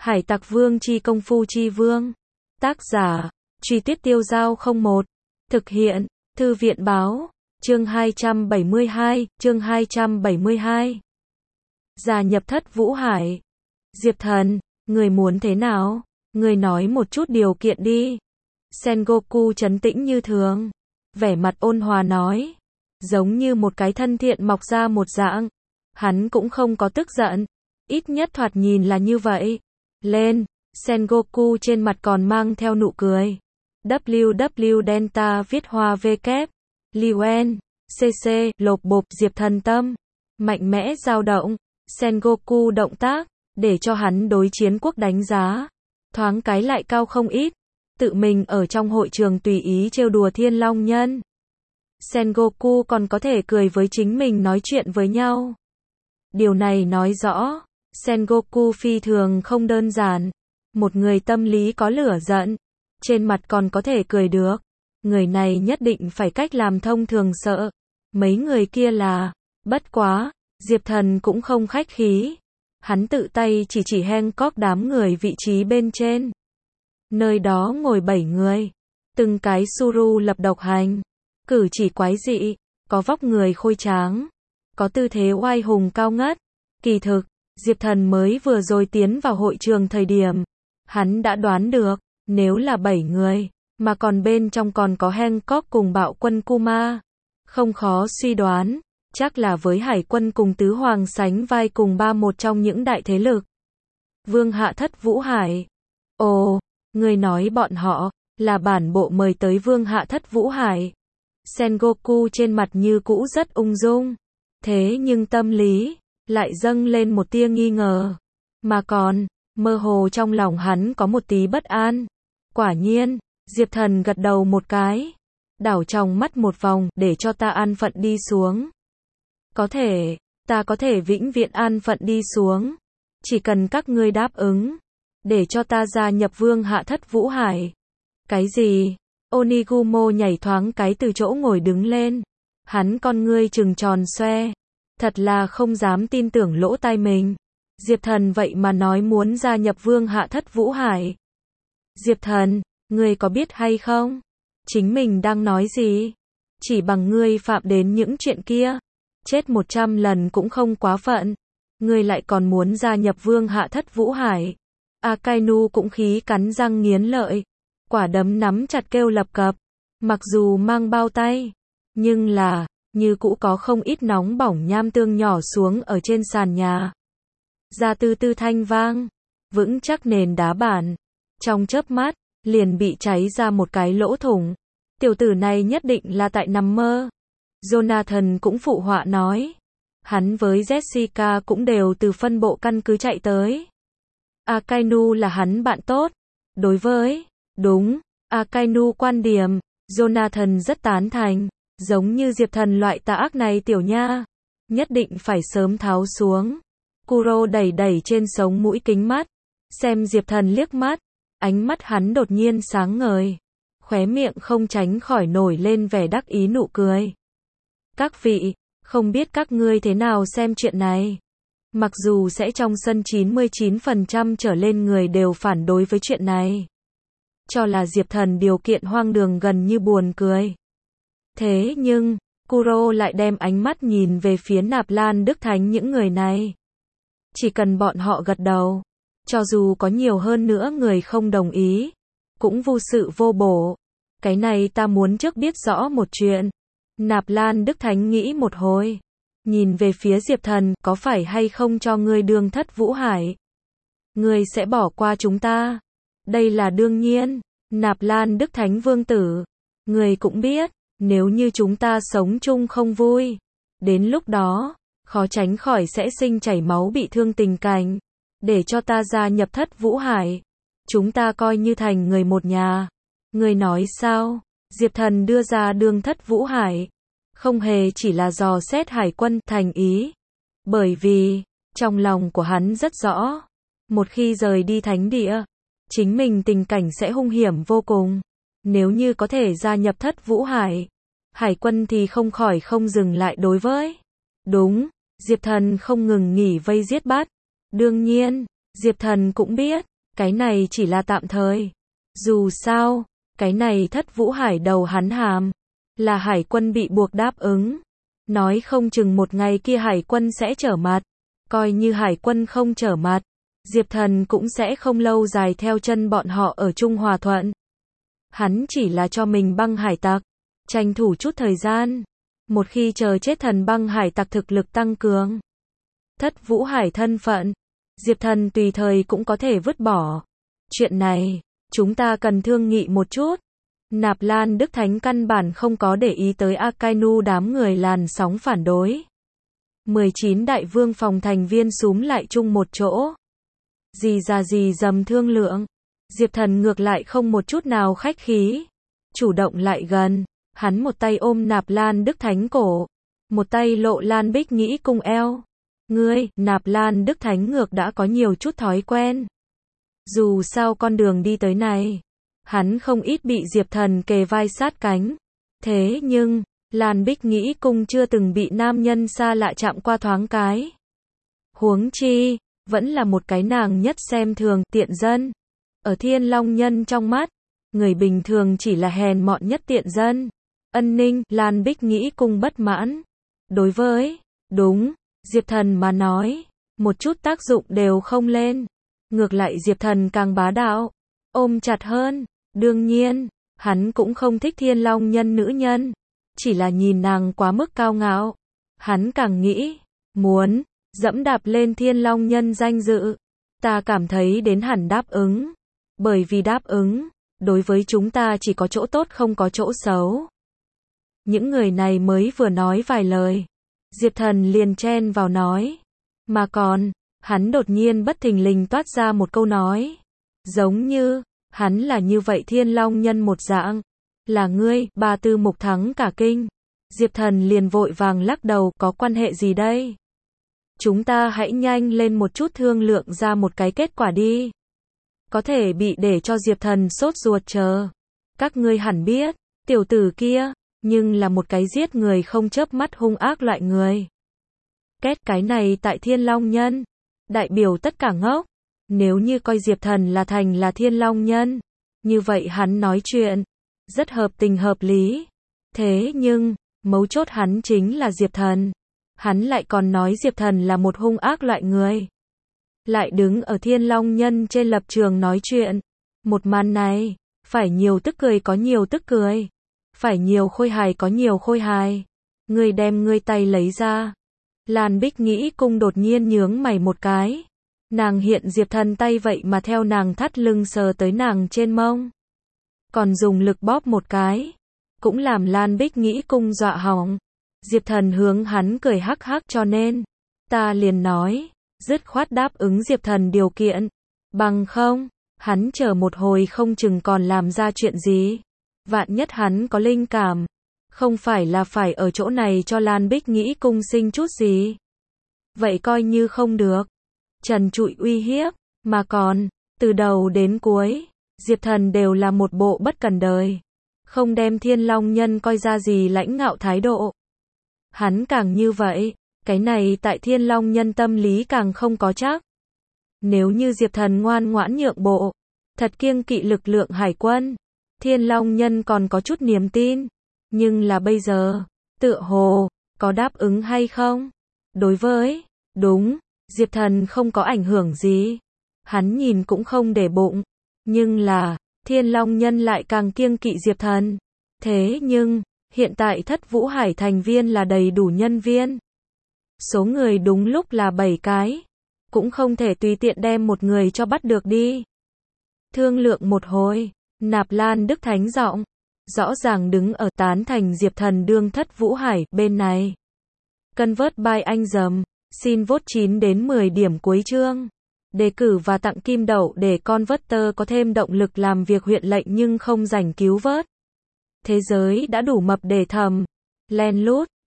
Hải Tặc Vương chi công phu chi vương. Tác giả, Truy Tuyết Tiêu Giao 01. Thực hiện, Thư viện báo, chương 272, chương 272. Gia nhập Thất Vũ Hải. Diệp Thần, người muốn thế nào? Người nói một chút điều kiện đi. Sengoku trấn tĩnh như thường. Vẻ mặt ôn hòa nói. Giống như một cái thân thiện mọc ra một dạng. Hắn cũng không có tức giận. Ít nhất thoạt nhìn là như vậy. Lên, Sengoku trên mặt còn mang theo nụ cười. WW Delta viết hoa V kép. Luen, CC, lộp bộp Diệp Thần tâm. Mạnh mẽ dao động. Sengoku động tác, để cho hắn đối chiến quốc đánh giá. Thoáng cái lại cao không ít. Tự mình ở trong hội trường tùy ý trêu đùa Thiên Long Nhân. Sengoku còn có thể cười với chính mình nói chuyện với nhau. Điều này nói rõ, Sengoku phi thường không đơn giản. Một người tâm lý có lửa giận, trên mặt còn có thể cười được. Người này nhất định phải cách làm thông thường sợ. Mấy người kia là, bất quá, Diệp Thần cũng không khách khí. Hắn tự tay chỉ Hancock đám người vị trí bên trên. Nơi đó ngồi 7 người. Từng cái suru lập độc hành. Cử chỉ quái dị, có vóc người khôi tráng, có tư thế oai hùng cao ngất. Kỳ thực, Diệp Thần mới vừa rồi tiến vào hội trường thời điểm. Hắn đã đoán được, nếu là 7 người, mà còn bên trong còn có Hancock cùng bạo quân Kuma. Không khó suy đoán, chắc là với hải quân cùng tứ hoàng sánh vai cùng một trong những đại thế lực. Vương hạ Thất Vũ Hải. Ồ, người nói bọn họ, là bản bộ mời tới Vương hạ Thất Vũ Hải. Sengoku trên mặt như cũ rất ung dung. Thế nhưng tâm lý, lại dâng lên một tia nghi ngờ. Mà còn, mơ hồ trong lòng hắn có một tí bất an. Quả nhiên, Diệp Thần gật đầu một cái. Đảo trong mắt một vòng, để cho ta an phận đi xuống. Có thể, ta có thể vĩnh viễn an phận đi xuống. Chỉ cần các ngươi đáp ứng, để cho ta gia nhập Vương hạ Thất Vũ Hải. Cái gì? Onigumo nhảy thoáng cái từ chỗ ngồi đứng lên. Hắn con ngươi trừng tròn xoe. Thật là không dám tin tưởng lỗ tai mình. Diệp Thần vậy mà nói muốn gia nhập Vương hạ Thất Vũ Hải. Diệp Thần, ngươi có biết hay không? Chính mình đang nói gì? Chỉ bằng ngươi phạm đến những chuyện kia. Chết 100 lần cũng không quá phận. Ngươi lại còn muốn gia nhập Vương hạ Thất Vũ Hải. Akainu cũng khí cắn răng nghiến lợi. Quả đấm nắm chặt kêu lập cập. Mặc dù mang bao tay, nhưng là, như cũ có không ít nóng bỏng nham tương nhỏ xuống ở trên sàn nhà. Ra tư tư thanh vang, vững chắc nền đá bản. Trong chớp mắt, liền bị cháy ra một cái lỗ thủng. Tiểu tử này nhất định là tại nằm mơ. Jonathan cũng phụ họa nói. Hắn với Jessica cũng đều từ phân bộ căn cứ chạy tới. Akainu là hắn bạn tốt. Đối với, đúng, Akainu quan điểm, Jonathan rất tán thành. Giống như Diệp Thần loại tà ác này tiểu nha, nhất định phải sớm tháo xuống. Kuro đẩy trên sống mũi kính mắt, xem Diệp Thần liếc mắt, ánh mắt hắn đột nhiên sáng ngời, khóe miệng không tránh khỏi nổi lên vẻ đắc ý nụ cười. Các vị, không biết các ngươi thế nào xem chuyện này. Mặc dù sẽ trong sân 99% trở lên người đều phản đối với chuyện này. Cho là Diệp Thần điều kiện hoang đường gần như buồn cười. Thế nhưng, Kuro lại đem ánh mắt nhìn về phía Nạp Lan Đức Thánh những người này. Chỉ cần bọn họ gật đầu, cho dù có nhiều hơn nữa người không đồng ý, cũng vô sự vô bổ. Cái này ta muốn trước biết rõ một chuyện. Nạp Lan Đức Thánh nghĩ một hồi, nhìn về phía Diệp Thần, có phải hay không cho ngươi đường Thất Vũ Hải? Ngươi sẽ bỏ qua chúng ta? Đây là đương nhiên. Nạp Lan Đức Thánh vương tử, ngươi cũng biết. Nếu như chúng ta sống chung không vui, đến lúc đó, khó tránh khỏi sẽ sinh chảy máu bị thương tình cảnh. Để cho ta gia nhập Thất Vũ Hải, chúng ta coi như thành người một nhà. Người nói sao? Diệp Thần đưa ra đường Thất Vũ Hải, không hề chỉ là dò xét hải quân thành ý. Bởi vì, trong lòng của hắn rất rõ, một khi rời đi thánh địa, chính mình tình cảnh sẽ hung hiểm vô cùng. Nếu như có thể gia nhập Thất Vũ Hải, hải quân thì không khỏi không dừng lại đối với. Đúng, Diệp Thần không ngừng nghỉ vây giết bắt. Đương nhiên, Diệp Thần cũng biết, cái này chỉ là tạm thời. Dù sao, cái này Thất Vũ Hải đầu hắn hàm, là hải quân bị buộc đáp ứng. Nói không chừng một ngày kia hải quân sẽ trở mặt. Coi như hải quân không trở mặt, Diệp Thần cũng sẽ không lâu dài theo chân bọn họ ở chung hòa thuận. Hắn chỉ là cho mình băng hải tặc, tranh thủ chút thời gian. Một khi chờ chết thần băng hải tặc thực lực tăng cường, Thất Vũ Hải thân phận, Diệp Thần tùy thời cũng có thể vứt bỏ. Chuyện này, chúng ta cần thương nghị một chút. Nạp Lan Đức Thánh căn bản không có để ý tới Akainu đám người làn sóng phản đối. 19 đại vương phòng thành viên súm lại chung một chỗ. Gì ra gì dầm thương lượng. Diệp Thần ngược lại không một chút nào khách khí. Chủ động lại gần, hắn một tay ôm Nạp Lan Đức Thánh cổ, một tay lộ Lan Bích Nghĩ cung eo. Ngươi, Nạp Lan Đức Thánh ngược đã có nhiều chút thói quen. Dù sao con đường đi tới này, hắn không ít bị Diệp Thần kề vai sát cánh. Thế nhưng, Lan Bích Nghĩ cung chưa từng bị nam nhân xa lạ chạm qua thoáng cái. Huống chi, vẫn là một cái nàng nhất xem thường, tiện dân. Ở Thiên Long Nhân trong mắt, người bình thường chỉ là hèn mọn nhất tiện dân. Ân Ninh, Lan Bích Nghĩ cung bất mãn. Đối với, đúng, Diệp Thần mà nói, một chút tác dụng đều không lên. Ngược lại Diệp Thần càng bá đạo, ôm chặt hơn. Đương nhiên, hắn cũng không thích Thiên Long Nhân nữ nhân, chỉ là nhìn nàng quá mức cao ngạo. Hắn càng nghĩ, muốn dẫm đạp lên Thiên Long Nhân danh dự. Ta cảm thấy đến hẳn đáp ứng. Bởi vì đáp ứng, đối với chúng ta chỉ có chỗ tốt không có chỗ xấu. Những người này mới vừa nói vài lời, Diệp Thần liền chen vào nói. Mà còn, hắn đột nhiên bất thình lình toát ra một câu nói. Giống như, hắn là như vậy Thiên Long Nhân một dạng. Là ngươi, Ba Tư Mục thắng cả kinh. Diệp Thần liền vội vàng lắc đầu, có quan hệ gì đây? Chúng ta hãy nhanh lên một chút thương lượng ra một cái kết quả đi. Có thể bị để cho Diệp Thần sốt ruột chờ. Các ngươi hẳn biết, tiểu tử kia, nhưng là một cái giết người không chớp mắt hung ác loại người. Cái này tại Thiên Long Nhân, đại biểu tất cả ngốc. Nếu như coi Diệp Thần là thành là Thiên Long Nhân, như vậy hắn nói chuyện rất hợp tình hợp lý. Thế nhưng, mấu chốt hắn chính là Diệp Thần. Hắn lại còn nói Diệp Thần là một hung ác loại người. Lại đứng ở Thiên Long Nhân trên lập trường nói chuyện. Một màn này, phải nhiều tức cười có nhiều tức cười. Phải nhiều khôi hài có nhiều khôi hài. Ngươi đem ngươi tay lấy ra. Lan Bích Nghĩ cung đột nhiên nhướng mày một cái. Nàng hiện Diệp Thần tay vậy mà theo nàng thắt lưng sờ tới nàng trên mông. Còn dùng lực bóp một cái. Cũng làm Lan Bích Nghĩ cung dọa hỏng. Diệp Thần hướng hắn cười hắc hắc cho nên. Ta liền nói, dứt khoát đáp ứng Diệp Thần điều kiện. Bằng không, hắn chờ một hồi không chừng còn làm ra chuyện gì. Vạn nhất hắn có linh cảm. Không phải là phải ở chỗ này cho Lan Bích Nghĩ cung sinh chút gì. Vậy coi như không được. Trần trụi uy hiếp, mà còn, từ đầu đến cuối, Diệp Thần đều là một bộ bất cần đời. Không đem Thiên Long Nhân coi ra gì lãnh ngạo thái độ. Hắn càng như vậy, cái này tại Thiên Long Nhân tâm lý càng không có chắc. Nếu như Diệp Thần ngoan ngoãn nhượng bộ, thật kiêng kỵ lực lượng hải quân, Thiên Long Nhân còn có chút niềm tin. Nhưng là bây giờ, tựa hồ, có đáp ứng hay không? Đối với, đúng, Diệp Thần không có ảnh hưởng gì. Hắn nhìn cũng không để bụng. Nhưng là, Thiên Long Nhân lại càng kiêng kỵ Diệp Thần. Thế nhưng, hiện tại Thất Vũ Hải thành viên là đầy đủ nhân viên. Số người đúng lúc là 7 cái. Cũng không thể tùy tiện đem một người cho bắt được đi. Thương lượng một hồi, Nạp Lan Đức Thánh giọng, rõ ràng đứng ở tán thành Diệp Thần đương Thất Vũ Hải bên này. Convert by anh dầm, xin vote 9 đến 10 điểm cuối chương. Đề cử và tặng kim đậu để Converter có thêm động lực làm việc huyện lệnh nhưng không rảnh cứu vớt. Thế giới đã đủ mập để thầm, len lút,